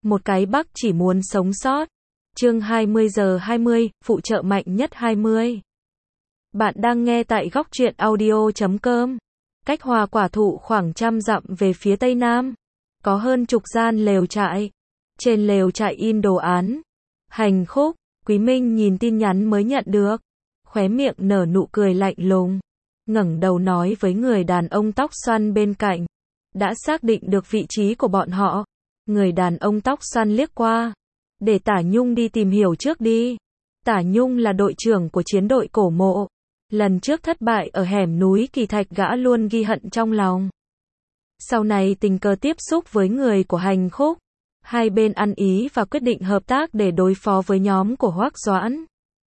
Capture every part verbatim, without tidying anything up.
một cái Bắc chỉ muốn sống sót. Chương hai mươi giờ hai mươi, phụ trợ mạnh nhất hai mươi. Bạn đang nghe tại góc truyện audio chấm com. Cách Hòa Quả Thụ khoảng trăm dặm về phía tây nam, có hơn chục gian lều trại. Trên lều trại in đồ án Hành Khúc. Quý Minh nhìn tin nhắn mới nhận được, khóe miệng nở nụ cười lạnh lùng, ngẩng đầu nói với người đàn ông tóc xoăn bên cạnh. Đã xác định được vị trí của bọn họ. Người đàn ông tóc xoăn liếc qua. Để Tả Nhung đi tìm hiểu trước đi. Tả Nhung là đội trưởng của chiến đội cổ mộ. Lần trước thất bại ở hẻm núi Kỳ Thạch gã luôn ghi hận trong lòng. Sau này tình cờ tiếp xúc với người của Hành Khúc. Hai bên ăn ý và quyết định hợp tác để đối phó với nhóm của Hoắc Doãn.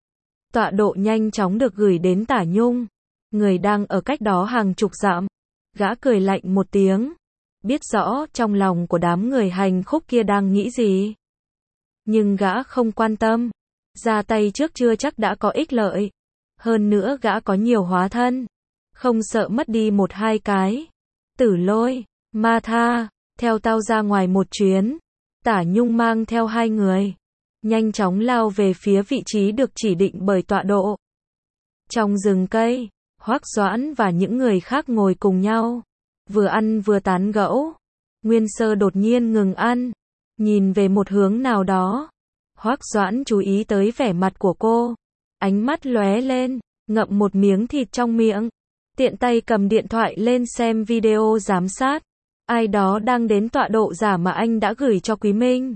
Tọa độ nhanh chóng được gửi đến Tả Nhung. Người đang ở cách đó hàng chục dặm. Gã cười lạnh một tiếng. Biết rõ trong lòng của đám người Hành Khúc kia đang nghĩ gì. Nhưng gã không quan tâm. Ra tay trước chưa chắc đã có ích lợi. Hơn nữa gã có nhiều hóa thân. Không sợ mất đi một hai cái. Tử Lôi, Ma Tha, theo tao ra ngoài một chuyến. Tả Nhung mang theo hai người. Nhanh chóng lao về phía vị trí được chỉ định bởi tọa độ. Trong rừng cây, Hoắc Doãn và những người khác ngồi cùng nhau. Vừa ăn vừa tán gẫu. Nguyên Sơ đột nhiên ngừng ăn. Nhìn về một hướng nào đó. Hoắc Doãn chú ý tới vẻ mặt của cô. Ánh mắt lóe lên, ngậm một miếng thịt trong miệng. Tiện tay cầm điện thoại lên xem video giám sát. Ai đó đang đến tọa độ giả mà anh đã gửi cho Quý Minh.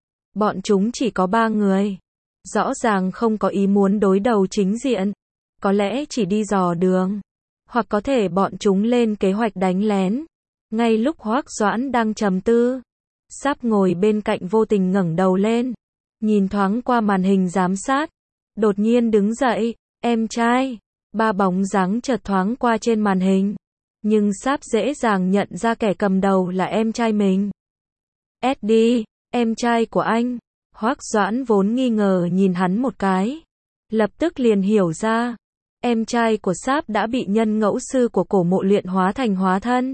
Bọn chúng chỉ có ba người. Rõ ràng không có ý muốn đối đầu chính diện. Có lẽ chỉ đi dò đường. Hoặc có thể bọn chúng lên kế hoạch đánh lén. Ngay lúc Hoắc Doãn đang trầm tư, Sáp ngồi bên cạnh vô tình ngẩng đầu lên. Nhìn thoáng qua màn hình giám sát. Đột nhiên đứng dậy. Em trai. Ba bóng dáng chợt thoáng qua trên màn hình. Nhưng Sáp dễ dàng nhận ra kẻ cầm đầu là em trai mình. Eddie, em trai của anh. Hoắc Doãn vốn nghi ngờ nhìn hắn một cái. Lập tức liền hiểu ra. Em trai của Sáp đã bị nhân ngẫu sư của cổ mộ luyện hóa thành hóa thân.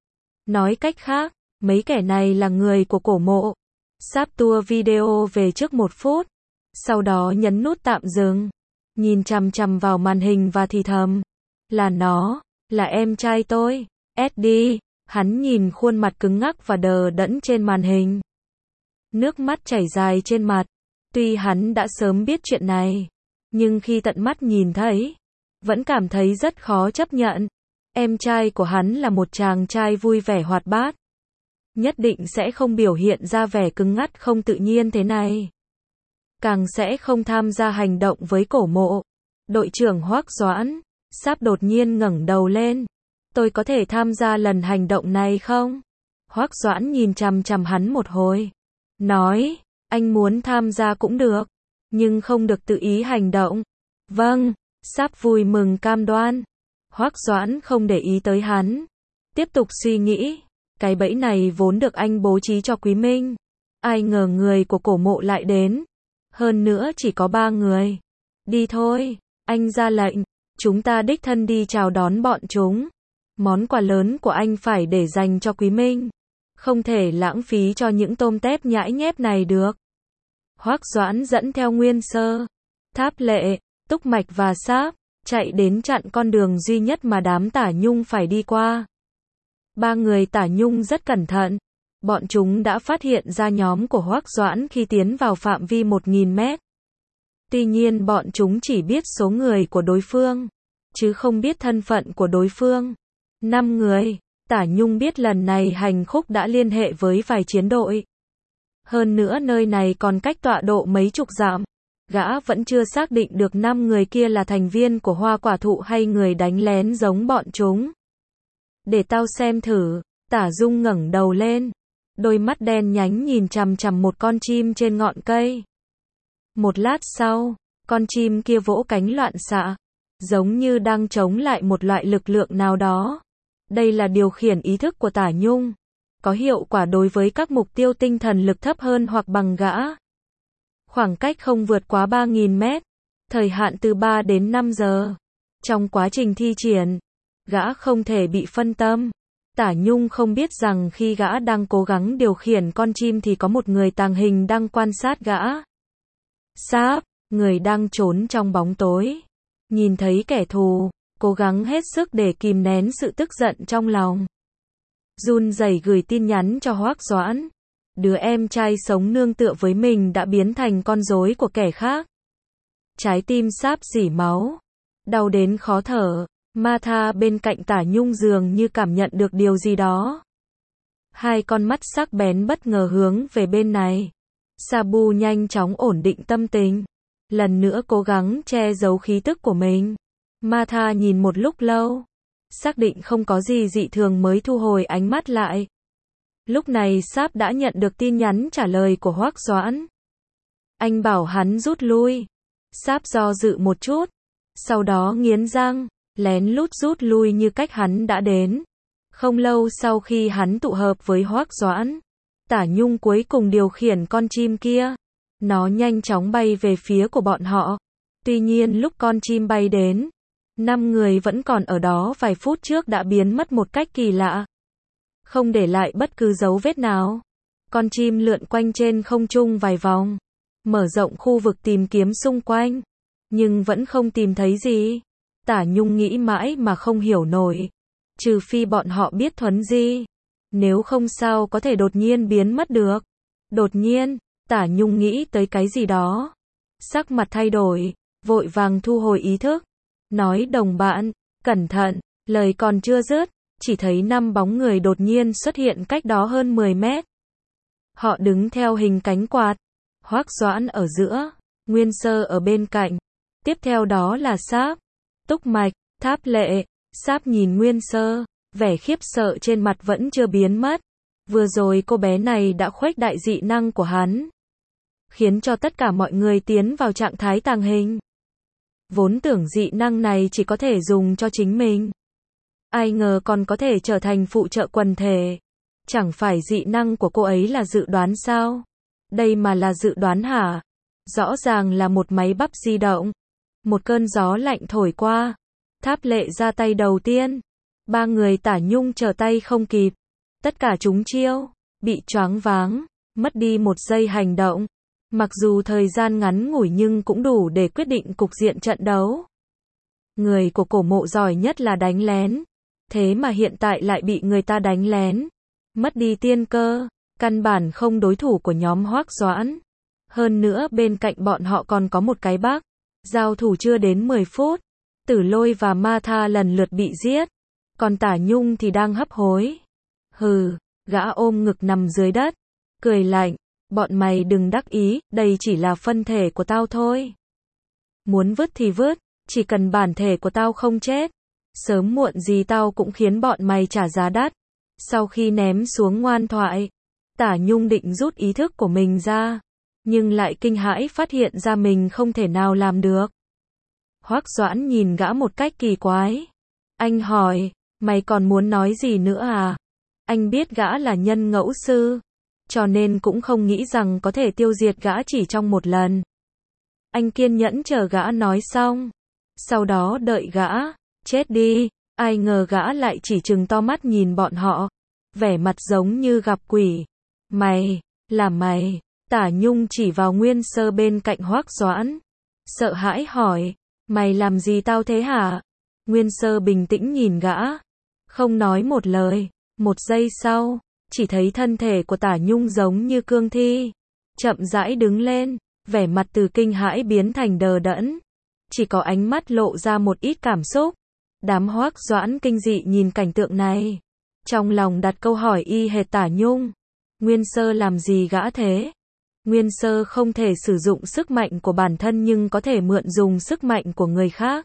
Nói cách khác, mấy kẻ này là người của cổ mộ. Sáp tua video về trước một phút. Sau đó nhấn nút tạm dừng. Nhìn chằm chằm vào màn hình và thì thầm. Là nó, là em trai tôi, Eddie. Hắn nhìn khuôn mặt cứng ngắc và đờ đẫn trên màn hình. Nước mắt chảy dài trên mặt. Tuy hắn đã sớm biết chuyện này, nhưng khi tận mắt nhìn thấy, vẫn cảm thấy rất khó chấp nhận. Em trai của hắn là một chàng trai vui vẻ hoạt bát. Nhất định sẽ không biểu hiện ra vẻ cứng ngắt không tự nhiên thế này. Càng sẽ không tham gia hành động với cổ mộ. Đội trưởng Hoắc Doãn. Sáp đột nhiên ngẩng đầu lên. Tôi có thể tham gia lần hành động này không? Hoắc Doãn nhìn chằm chằm hắn một hồi. Nói, anh muốn tham gia cũng được. Nhưng không được tự ý hành động. Vâng, Sáp vui mừng cam đoan. Hoắc Doãn không để ý tới hắn. Tiếp tục suy nghĩ. Cái bẫy này vốn được anh bố trí cho Quý Minh. Ai ngờ người của cổ mộ lại đến. Hơn nữa chỉ có ba người. Đi thôi, anh ra lệnh. Chúng ta đích thân đi chào đón bọn chúng. Món quà lớn của anh phải để dành cho Quý Minh. Không thể lãng phí cho những tôm tép nhãi nhép này được. Hoắc Doãn dẫn theo Nguyên Sơ, Tháp Lệ, Túc Mạch và Sáp, chạy đến chặn con đường duy nhất mà đám Tả Nhung phải đi qua. Ba người Tả Nhung rất cẩn thận. Bọn chúng đã phát hiện ra nhóm của Hoắc Doãn khi tiến vào phạm vi một nghìn mét. Tuy nhiên bọn chúng chỉ biết số người của đối phương, chứ không biết thân phận của đối phương. Năm người. Tả Nhung biết lần này Hành Khúc đã liên hệ với vài chiến đội. Hơn nữa nơi này còn cách tọa độ mấy chục dặm. Gã vẫn chưa xác định được năm người kia là thành viên của Hoa Quả Thụ hay người đánh lén giống bọn chúng. Để tao xem thử. Tả Dung ngẩng đầu lên. Đôi mắt đen nhánh nhìn chằm chằm một con chim trên ngọn cây. Một lát sau, con chim kia vỗ cánh loạn xạ. Giống như đang chống lại một loại lực lượng nào đó. Đây là điều khiển ý thức của Tả Nhung. Có hiệu quả đối với các mục tiêu tinh thần lực thấp hơn hoặc bằng gã. Khoảng cách không vượt quá ba nghìn mét. Thời hạn từ ba đến năm giờ. Trong quá trình thi triển, gã không thể bị phân tâm. Tả Nhung không biết rằng khi gã đang cố gắng điều khiển con chim thì có một người tàng hình đang quan sát gã. Sáp, người đang trốn trong bóng tối, nhìn thấy kẻ thù, cố gắng hết sức để kìm nén sự tức giận trong lòng. Run rẩy gửi tin nhắn cho Hoắc Doãn. Đứa em trai sống nương tựa với mình đã biến thành con rối của kẻ khác. Trái tim Sáp rỉ máu, đau đến khó thở. Martha bên cạnh Tả Nhung dường như cảm nhận được điều gì đó. Hai con mắt sắc bén bất ngờ hướng về bên này. Sabu nhanh chóng ổn định tâm tình, lần nữa cố gắng che giấu khí tức của mình. Martha nhìn một lúc lâu, xác định không có gì dị thường mới thu hồi ánh mắt lại. Lúc này Sáp đã nhận được tin nhắn trả lời của Hoắc Doãn. Anh bảo hắn rút lui. Sáp do dự một chút, sau đó nghiến răng, lén lút rút lui như cách hắn đã đến. Không lâu sau khi hắn tụ hợp với Hoắc Doãn, Tả Nhung cuối cùng điều khiển con chim kia. Nó nhanh chóng bay về phía của bọn họ. Tuy nhiên lúc con chim bay đến, năm người vẫn còn ở đó vài phút trước đã biến mất một cách kỳ lạ. Không để lại bất cứ dấu vết nào. Con chim lượn quanh trên không trung vài vòng, mở rộng khu vực tìm kiếm xung quanh, nhưng vẫn không tìm thấy gì. Tả Nhung nghĩ mãi mà không hiểu nổi. Trừ phi bọn họ biết thuấn di. Nếu không sao có thể đột nhiên biến mất được. Đột nhiên, Tả Nhung nghĩ tới cái gì đó. Sắc mặt thay đổi, vội vàng thu hồi ý thức. Nói đồng bạn, cẩn thận, lời còn chưa dứt, chỉ thấy năm bóng người đột nhiên xuất hiện cách đó hơn mười mét. Họ đứng theo hình cánh quạt. Hoắc Doãn ở giữa, Nguyên Sơ ở bên cạnh. Tiếp theo đó là Sáp, Túc Mạch, Tháp Lệ. Sáp nhìn Nguyên Sơ, vẻ khiếp sợ trên mặt vẫn chưa biến mất. Vừa rồi cô bé này đã khuếch đại dị năng của hắn, khiến cho tất cả mọi người tiến vào trạng thái tàng hình. Vốn tưởng dị năng này chỉ có thể dùng cho chính mình, ai ngờ còn có thể trở thành phụ trợ quần thể. Chẳng phải dị năng của cô ấy là dự đoán sao? Đây mà là dự đoán hả? Rõ ràng là một máy bắp di động. Một cơn gió lạnh thổi qua. Tháp Lệ ra tay đầu tiên. Ba người Tả Nhung trở tay không kịp. Tất cả chúng chiêu, bị choáng váng, mất đi một giây hành động. Mặc dù thời gian ngắn ngủi nhưng cũng đủ để quyết định cục diện trận đấu. Người của Cổ Mộ giỏi nhất là đánh lén. Thế mà hiện tại lại bị người ta đánh lén. Mất đi tiên cơ, căn bản không đối thủ của nhóm Hoắc Doãn. Hơn nữa bên cạnh bọn họ còn có một cái bác. Giao thủ chưa đến mười phút, Tử Lôi và Martha lần lượt bị giết. Còn Tả Nhung thì đang hấp hối. Hừ, gã ôm ngực nằm dưới đất, cười lạnh, bọn mày đừng đắc ý, đây chỉ là phân thể của tao thôi. Muốn vứt thì vứt, chỉ cần bản thể của tao không chết, sớm muộn gì tao cũng khiến bọn mày trả giá đắt. Sau khi ném xuống ngoan thoại, Tả Nhung định rút ý thức của mình ra, nhưng lại kinh hãi phát hiện ra mình không thể nào làm được. Hoắc Doãn nhìn gã một cách kỳ quái. Anh hỏi, mày còn muốn nói gì nữa à? Anh biết gã là nhân ngẫu sư, cho nên cũng không nghĩ rằng có thể tiêu diệt gã chỉ trong một lần. Anh kiên nhẫn chờ gã nói xong, sau đó đợi gã chết đi. Ai ngờ gã lại chỉ trừng to mắt nhìn bọn họ, vẻ mặt giống như gặp quỷ. Mày, là mày? Tả Nhung chỉ vào Nguyên Sơ bên cạnh Hoắc Doãn, sợ hãi hỏi, mày làm gì tao thế hả? Nguyên Sơ bình tĩnh nhìn gã, không nói một lời. Một giây sau, chỉ thấy thân thể của Tả Nhung giống như cương thi, chậm rãi đứng lên, vẻ mặt từ kinh hãi biến thành đờ đẫn, chỉ có ánh mắt lộ ra một ít cảm xúc. Đám Hoắc Doãn kinh dị nhìn cảnh tượng này, trong lòng đặt câu hỏi y hệt Tả Nhung. Nguyên Sơ làm gì gã thế? Nguyên Sơ không thể sử dụng sức mạnh của bản thân nhưng có thể mượn dùng sức mạnh của người khác,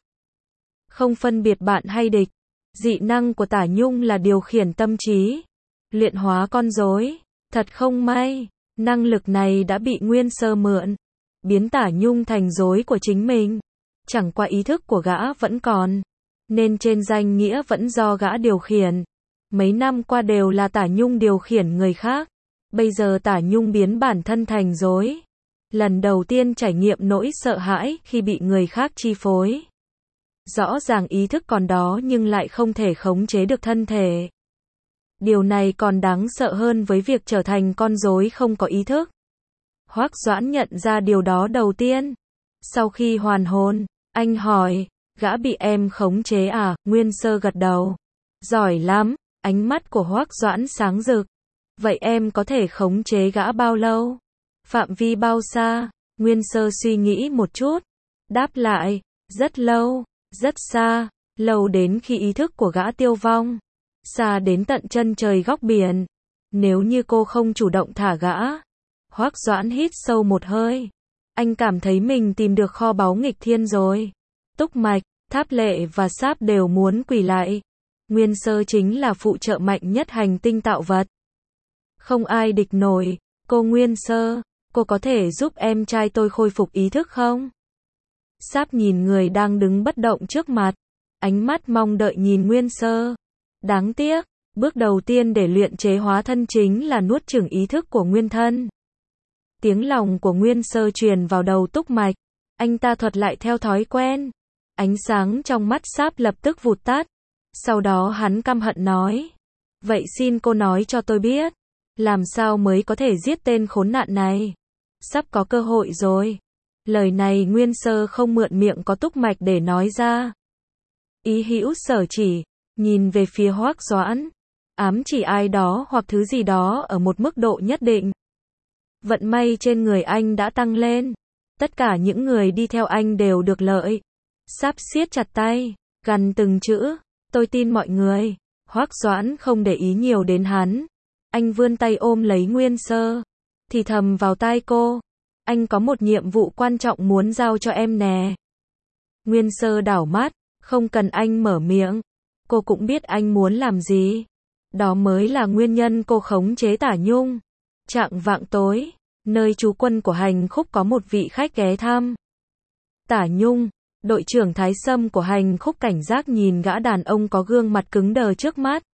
không phân biệt bạn hay địch. Dị năng của Tả Nhung là điều khiển tâm trí, luyện hóa con rối. Thật không may, năng lực này đã bị Nguyên Sơ mượn, biến Tả Nhung thành rối của chính mình. Chẳng qua ý thức của gã vẫn còn, nên trên danh nghĩa vẫn do gã điều khiển. Mấy năm qua đều là Tả Nhung điều khiển người khác. Bây giờ Tả Nhung biến bản thân thành rối. Lần đầu tiên trải nghiệm nỗi sợ hãi khi bị người khác chi phối. Rõ ràng ý thức còn đó nhưng lại không thể khống chế được thân thể. Điều này còn đáng sợ hơn với việc trở thành con rối không có ý thức. Hoắc Doãn nhận ra điều đó đầu tiên. Sau khi hoàn hồn, anh hỏi, gã bị em khống chế à? Nguyên Sơ gật đầu. Giỏi lắm, ánh mắt của Hoắc Doãn sáng rực. Vậy em có thể khống chế gã bao lâu? Phạm vi bao xa? Nguyên Sơ suy nghĩ một chút. Đáp lại, rất lâu, rất xa, lâu đến khi ý thức của gã tiêu vong. Xa đến tận chân trời góc biển. Nếu như cô không chủ động thả gã. Hoắc Doãn hít sâu một hơi. Anh cảm thấy mình tìm được kho báu nghịch thiên rồi. Túc Mạch, Tháp Lệ và Sáp đều muốn quỳ lại. Nguyên Sơ chính là phụ trợ mạnh nhất hành tinh tạo vật. Không ai địch nổi. Cô Nguyên Sơ, cô có thể giúp em trai tôi khôi phục ý thức không? Sáp nhìn người đang đứng bất động trước mặt. Ánh mắt mong đợi nhìn Nguyên Sơ. Đáng tiếc, bước đầu tiên để luyện chế hóa thân chính là nuốt chửng ý thức của nguyên thân. Tiếng lòng của Nguyên Sơ truyền vào đầu Túc Mạch. Anh ta thuật lại theo thói quen. Ánh sáng trong mắt Sáp lập tức vụt tắt. Sau đó hắn căm hận nói. Vậy xin cô nói cho tôi biết. Làm sao mới có thể giết tên khốn nạn này? Sắp có cơ hội rồi. Lời này Nguyên Sơ không mượn miệng có Túc Mạch để nói ra. Ý hữu sở chỉ. Nhìn về phía Hoắc Doãn. Ám chỉ ai đó hoặc thứ gì đó ở một mức độ nhất định. Vận may trên người anh đã tăng lên. Tất cả những người đi theo anh đều được lợi. Sáp siết chặt tay, gằn từng chữ. Tôi tin mọi người. Hoắc Doãn không để ý nhiều đến hắn. Anh vươn tay ôm lấy Nguyên Sơ. Thì thầm vào tai cô. Anh có một nhiệm vụ quan trọng muốn giao cho em nè. Nguyên Sơ đảo mắt. Không cần anh mở miệng. Cô cũng biết anh muốn làm gì. Đó mới là nguyên nhân cô khống chế Tả Nhung. Chạng vạng tối, nơi trú quân của Hành Khúc có một vị khách ghé thăm. Tả Nhung, đội trưởng Thái Sâm của Hành Khúc cảnh giác nhìn gã đàn ông có gương mặt cứng đờ trước mắt.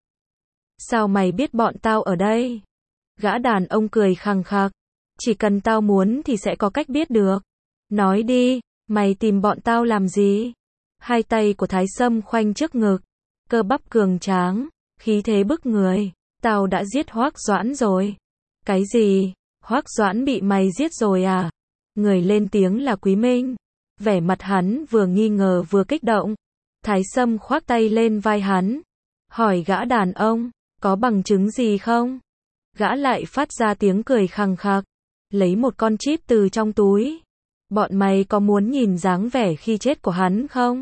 Sao mày biết bọn tao ở đây? Gã đàn ông cười khằng khặc. Chỉ cần tao muốn thì sẽ có cách biết được. Nói đi, mày tìm bọn tao làm gì? Hai tay của Thái Sâm khoanh trước ngực. Cơ bắp cường tráng, khí thế bức người. Tao đã giết Hoắc Doãn rồi. Cái gì? Hoắc Doãn bị mày giết rồi à? Người lên tiếng là Quý Minh. Vẻ mặt hắn vừa nghi ngờ vừa kích động. Thái Sâm khoác tay lên vai hắn. Hỏi gã đàn ông, có bằng chứng gì không? Gã lại phát ra tiếng cười khằng khặc. Lấy một con chip từ trong túi. Bọn mày có muốn nhìn dáng vẻ khi chết của hắn không?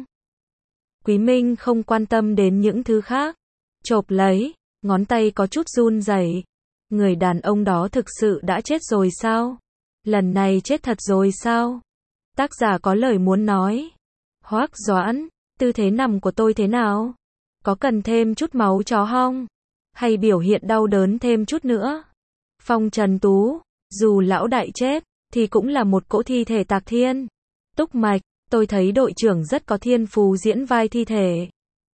Quý Minh không quan tâm đến những thứ khác. Chộp lấy, ngón tay có chút run rẩy. Người đàn ông đó thực sự đã chết rồi sao? Lần này chết thật rồi sao? Tác giả có lời muốn nói. Hoắc Doãn, tư thế nằm của tôi thế nào? Có cần thêm chút máu chó không? Hay biểu hiện đau đớn thêm chút nữa? Phong Trần Tú, dù lão đại chết, thì cũng là một cỗ thi thể tạc thiên. Túc Mạch, tôi thấy đội trưởng rất có thiên phú diễn vai thi thể.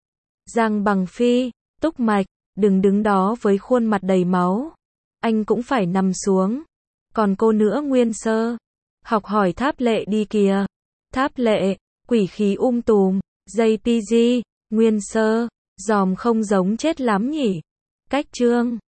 Giang Bằng Phi, Túc Mạch, đừng đứng đó với khuôn mặt đầy máu. Anh cũng phải nằm xuống. Còn cô nữa Nguyên Sơ. Học hỏi Tháp Lệ đi kìa. Tháp Lệ, quỷ khí um tùm. jê pê giê, Nguyên Sơ, dòm không giống chết lắm nhỉ. Cách chương.